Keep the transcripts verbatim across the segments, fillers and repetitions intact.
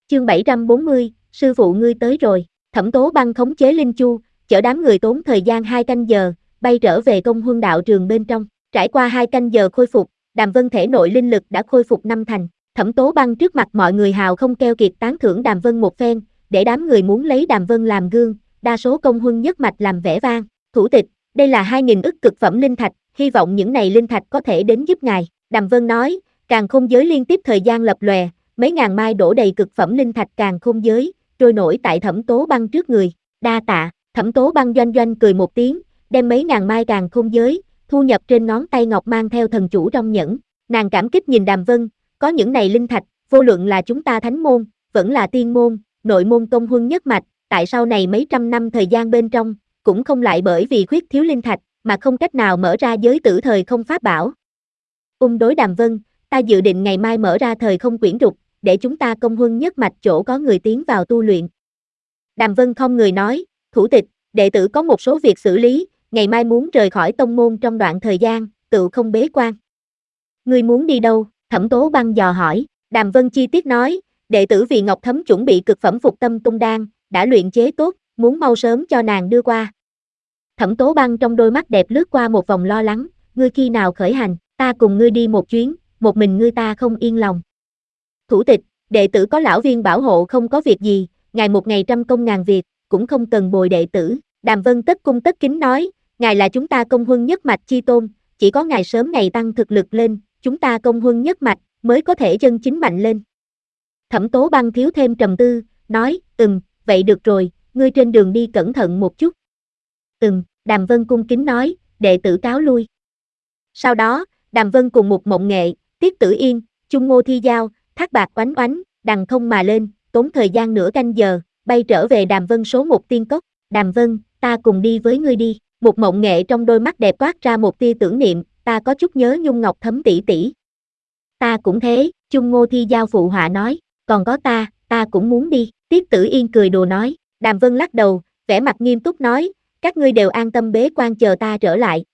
Chương bảy trăm bốn mươi, sư phụ ngươi tới rồi. Thẩm Tố Băng khống chế Linh Chu, chở đám người tốn thời gian hai canh giờ, bay trở về Công Huân đạo trường bên trong. Trải qua hai canh giờ khôi phục, Đàm Vân thể nội linh lực đã khôi phục năm thành. Thẩm Tố Băng trước mặt mọi người hào không keo kiệt tán thưởng Đàm Vân một phen, để đám người muốn lấy Đàm Vân làm gương, đa số Công Huân nhất mạch làm vẻ vang. Thủ tịch, đây là hai nghìn ức cực phẩm linh thạch, hy vọng những này linh thạch có thể đến giúp ngài. Đàm Vân nói, Càn Khôn giới liên tiếp thời gian lập lòe, mấy ngàn mai đổ đầy cực phẩm linh thạch Càn Khôn giới, trôi nổi tại Thẩm Tố Băng trước người. Đa tạ. Thẩm Tố Băng doanh doanh cười một tiếng, đem mấy ngàn mai Càn Khôn giới thu nhập trên ngón tay ngọc mang theo thần chủ trong nhẫn. Nàng cảm kích nhìn Đàm Vân, có những này linh thạch, vô luận là chúng ta thánh môn, vẫn là tiên môn, nội môn Công Huân nhất mạch, tại sau này mấy trăm năm thời gian bên trong, cũng không lại bởi vì khuyết thiếu linh thạch, mà không cách nào mở ra giới tử thời không pháp bảo. Ung đối Đàm Vân, ta dự định ngày mai mở ra thời không quyển trục, để chúng ta Công Huân nhất mạch chỗ có người tiến vào tu luyện. Đàm Vân không người nói, thủ tịch, đệ tử có một số việc xử lý, ngày mai muốn rời khỏi tông môn trong đoạn thời gian, tự không bế quan. Ngươi muốn đi đâu? Thẩm Tố Băng dò hỏi. Đàm Vân chi tiết nói, đệ tử vì Ngọc Thấm chuẩn bị cực phẩm phục tâm tung đan, đã luyện chế tốt, muốn mau sớm cho nàng đưa qua. Thẩm Tố Băng trong đôi mắt đẹp lướt qua một vòng lo lắng, ngươi khi nào khởi hành, ta cùng ngươi đi một chuyến, một mình ngươi ta không yên lòng. Thủ tịch, đệ tử có lão viên bảo hộ không có việc gì, ngài một ngày trăm công ngàn việc, cũng không cần bồi đệ tử. Đàm Vân tất cung tất kính nói, ngài là chúng ta Công Huân nhất mạch chi tôn, chỉ có ngài sớm ngày tăng thực lực lên, chúng ta Công Huân nhất mạch mới có thể chân chính mạnh lên. Thẩm Tố Băng thiếu thêm trầm tư, nói, ừm, vậy được rồi, ngươi trên đường đi cẩn thận một chút. Ừm, Đàm Vân cung kính nói, đệ tử cáo lui. Sau đó, Đàm Vân cùng một Mộng Nghệ, Tiết Tử Yên, Chung Ngô Thi Giao, Thác Bạc Oánh Oánh, đằng không mà lên, tốn thời gian nửa canh giờ, bay trở về Đàm Vân số một tiên cốc. Đàm Vân, ta cùng đi với ngươi đi. Một Mộng Nghệ trong đôi mắt đẹp toát ra một tia tưởng niệm, ta có chút nhớ Nhung Ngọc Thấm tỷ tỷ. Ta cũng thế, Chung Ngô Thi Giao phụ họa nói, còn có ta, ta cũng muốn đi. Tiết Tử Yên cười đùa nói. Đàm Vân lắc đầu, vẻ mặt nghiêm túc nói, các ngươi đều an tâm bế quan chờ ta trở lại.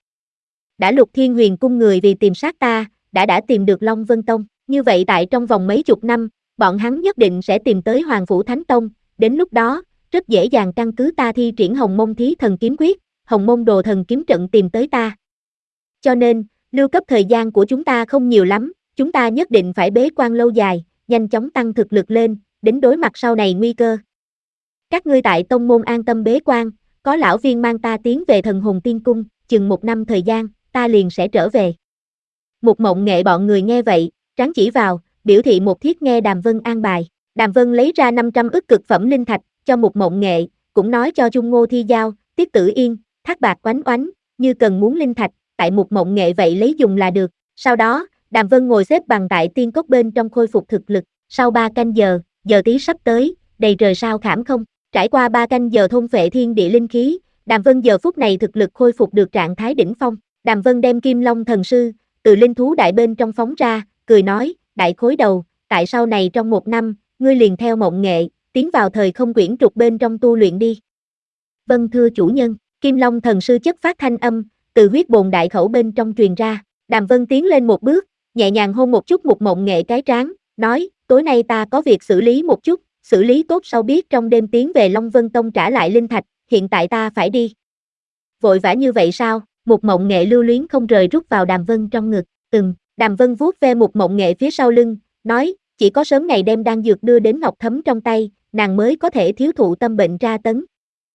Đã Lục Thiên Huyền cung người vì tìm sát ta, đã đã tìm được Long Vân Tông, như vậy tại trong vòng mấy chục năm, bọn hắn nhất định sẽ tìm tới Hoàng Phủ Thánh Tông, đến lúc đó, rất dễ dàng căn cứ ta thi triển Hồng Mông Thí Thần Kiếm Quyết, Hồng Mông Đồ Thần Kiếm Trận tìm tới ta. Cho nên, lưu cấp thời gian của chúng ta không nhiều lắm, chúng ta nhất định phải bế quan lâu dài, nhanh chóng tăng thực lực lên, đến đối mặt sau này nguy cơ. Các ngươi tại tông môn an tâm bế quan, có lão viên mang ta tiến về Thần Hồn Tiên Cung, chừng một năm thời gian, ta liền sẽ trở về. Một Mộng Nghệ bọn người nghe vậy, tráng chỉ vào, biểu thị một thiết nghe Đàm Vân an bài. Đàm Vân lấy ra năm trăm ức cực phẩm linh thạch, cho một Mộng Nghệ, cũng nói cho Chung Ngô Thi Giao, Tiết Tử Yên, Thác Bạc Oánh Oánh, như cần muốn linh thạch, tại một Mộng Nghệ vậy lấy dùng là được. Sau đó, Đàm Vân ngồi xếp bằng tại tiên cốc bên trong khôi phục thực lực, sau ba canh giờ, giờ tí sắp tới, đầy trời sao khảm không. Trải qua ba canh giờ thôn phệ thiên địa linh khí, Đàm Vân giờ phút này thực lực khôi phục được trạng thái đỉnh phong. Đàm Vân đem Kim Long thần sư từ linh thú đại bên trong phóng ra, cười nói, đại khối đầu, tại sau này trong một năm, ngươi liền theo Mộng Nghệ, tiến vào thời không quyển trục bên trong tu luyện đi. Vâng thưa chủ nhân. Kim Long thần sư chất phát thanh âm, từ huyết bồn đại khẩu bên trong truyền ra. Đàm Vân tiến lên một bước, nhẹ nhàng hôn một chút một Mộng Nghệ cái trán, nói, tối nay ta có việc xử lý một chút, xử lý tốt sau biết trong đêm tiến về Long Vân Tông trả lại linh thạch, hiện tại ta phải đi. Vội vã như vậy sao? Một Mộng Nghệ lưu luyến không rời rút vào Đàm Vân trong ngực, ừm, Đàm Vân vuốt ve một Mộng Nghệ phía sau lưng, nói, chỉ có sớm ngày đem đan dược đưa đến Ngọc Thấm trong tay, nàng mới có thể thiếu thụ tâm bệnh tra tấn.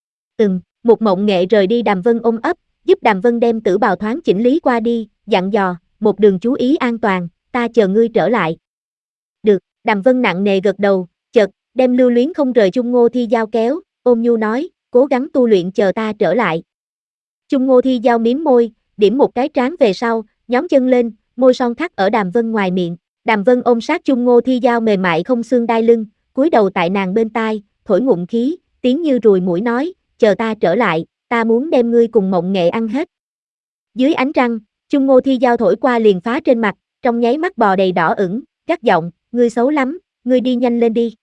Ừm, một Mộng Nghệ rời đi Đàm Vân ôm ấp, giúp Đàm Vân đem tử bào thoáng chỉnh lý qua đi, dặn dò, một đường chú ý an toàn, ta chờ ngươi trở lại. Được, Đàm Vân nặng nề gật đầu, chợt, đem lưu luyến không rời Chung Ngô Thi Giao kéo, ôm nhu nói, cố gắng tu luyện chờ ta trở lại. Chung Ngô Thi Giao miếm môi, điểm một cái trán về sau, nhón chân lên, môi son khắc ở Đàm Vân ngoài miệng. Đàm Vân ôm sát Chung Ngô Thi Giao mềm mại không xương đai lưng, cúi đầu tại nàng bên tai, thổi ngụm khí, tiếng như ruồi muỗi nói, chờ ta trở lại, ta muốn đem ngươi cùng Mộng Nghệ ăn hết. Dưới ánh trăng, Chung Ngô Thi Giao thổi qua liền phá trên mặt, trong nháy mắt bò đầy đỏ ửng, gắt giọng, ngươi xấu lắm, ngươi đi nhanh lên đi.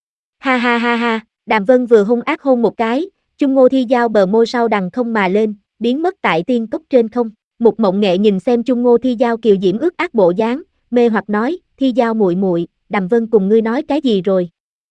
Ha ha ha ha, Đàm Vân vừa hung ác hôn một cái, Chung Ngô Thi Giao bờ môi sau đằng không mà lên, biến mất tại tiên cốc trên không. Một Mộng Nghệ nhìn xem Chung Ngô Thi Giao kiều diễm ước ác bộ dáng, mê hoặc nói, Thi Giao muội muội, Đàm Vân cùng ngươi nói cái gì rồi?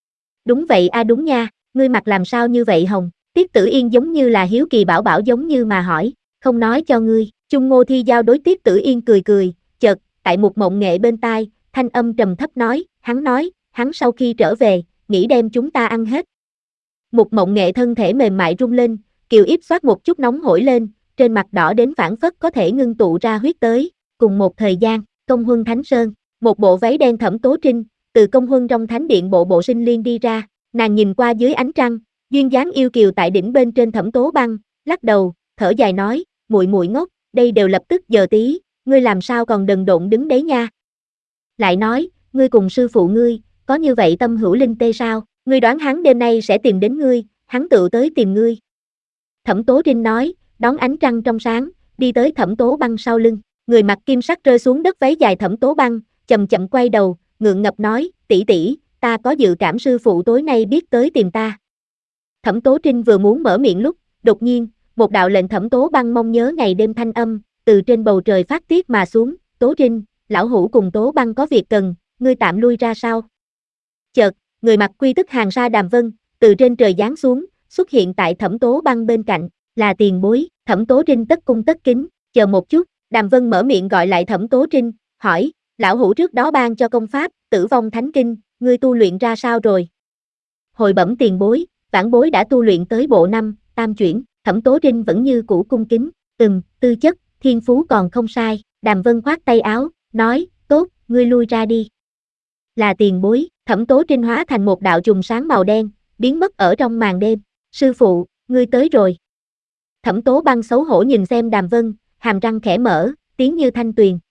Đúng vậy a đúng nha, ngươi mặt làm sao như vậy hồng, Tiết Tử Yên giống như là hiếu kỳ bảo bảo giống như mà hỏi, không nói cho ngươi, Chung Ngô Thi Giao đối Tiết Tử Yên cười cười, chợt, tại một mộng nghệ bên tai, thanh âm trầm thấp nói, hắn nói, hắn sau khi trở về, nghĩ đem chúng ta ăn hết. Một mộng nghệ thân thể mềm mại rung lên, kiều yếp xoát một chút nóng hổi lên, trên mặt đỏ đến phảng phất có thể ngưng tụ ra huyết tới, cùng một thời gian, Công Huân Thánh Sơn, một bộ váy đen thẫm tố trinh, từ Công Huân trong thánh điện bộ bộ sinh liên đi ra, nàng nhìn qua dưới ánh trăng, duyên dáng yêu kiều tại đỉnh bên trên Thẩm Tố Băng, lắc đầu, thở dài nói, muội muội ngốc, đây đều lập tức giờ tí, ngươi làm sao còn đần độn đứng đấy nha. Lại nói, ngươi cùng sư phụ ngươi, có như vậy tâm hữu linh tê sao, ngươi đoán hắn đêm nay sẽ tìm đến ngươi, hắn tự tới tìm ngươi. Thẩm Tố Trinh nói, đón ánh trăng trong sáng, đi tới Thẩm Tố Băng sau lưng, người mặc kim sắc rơi xuống đất váy dài Thẩm Tố Băng, chậm chậm quay đầu, ngượng ngập nói, tỷ tỷ, ta có dự cảm sư phụ tối nay biết tới tìm ta. Thẩm Tố Trinh vừa muốn mở miệng lúc, đột nhiên, một đạo lệnh Thẩm Tố Băng mong nhớ ngày đêm thanh âm, từ trên bầu trời phát tiết mà xuống, Tố Trinh, lão hữu cùng Tố Băng có việc cần, ngươi tạm lui ra sau. Chợt, người mặc quy tức hàng sa Đàm Vân, từ trên trời giáng xuống, xuất hiện tại Thẩm Tố Băng bên cạnh, là tiền bối, Thẩm Tố Trinh tất cung tất kính, chờ một chút, Đàm Vân mở miệng gọi lại Thẩm Tố Trinh, hỏi, lão hữu trước đó ban cho công pháp, Tử Vong Thánh Kinh, ngươi tu luyện ra sao rồi? Hồi bẩm tiền bối, vãn bối đã tu luyện tới bộ năm, tam chuyển, Thẩm Tố Trinh vẫn như cũ cung kính, ừm, tư chất, thiên phú còn không sai, Đàm Vân khoát tay áo, nói, tốt, ngươi lui ra đi. Là tiền bối, Thẩm Tố Trinh hóa thành một đạo chùm sáng màu đen, biến mất ở trong màn đêm, sư phụ, ngươi tới rồi. Thẩm Tố Băng xấu hổ nhìn xem Đàm Vân, hàm răng khẽ mở, tiếng như thanh tuyền,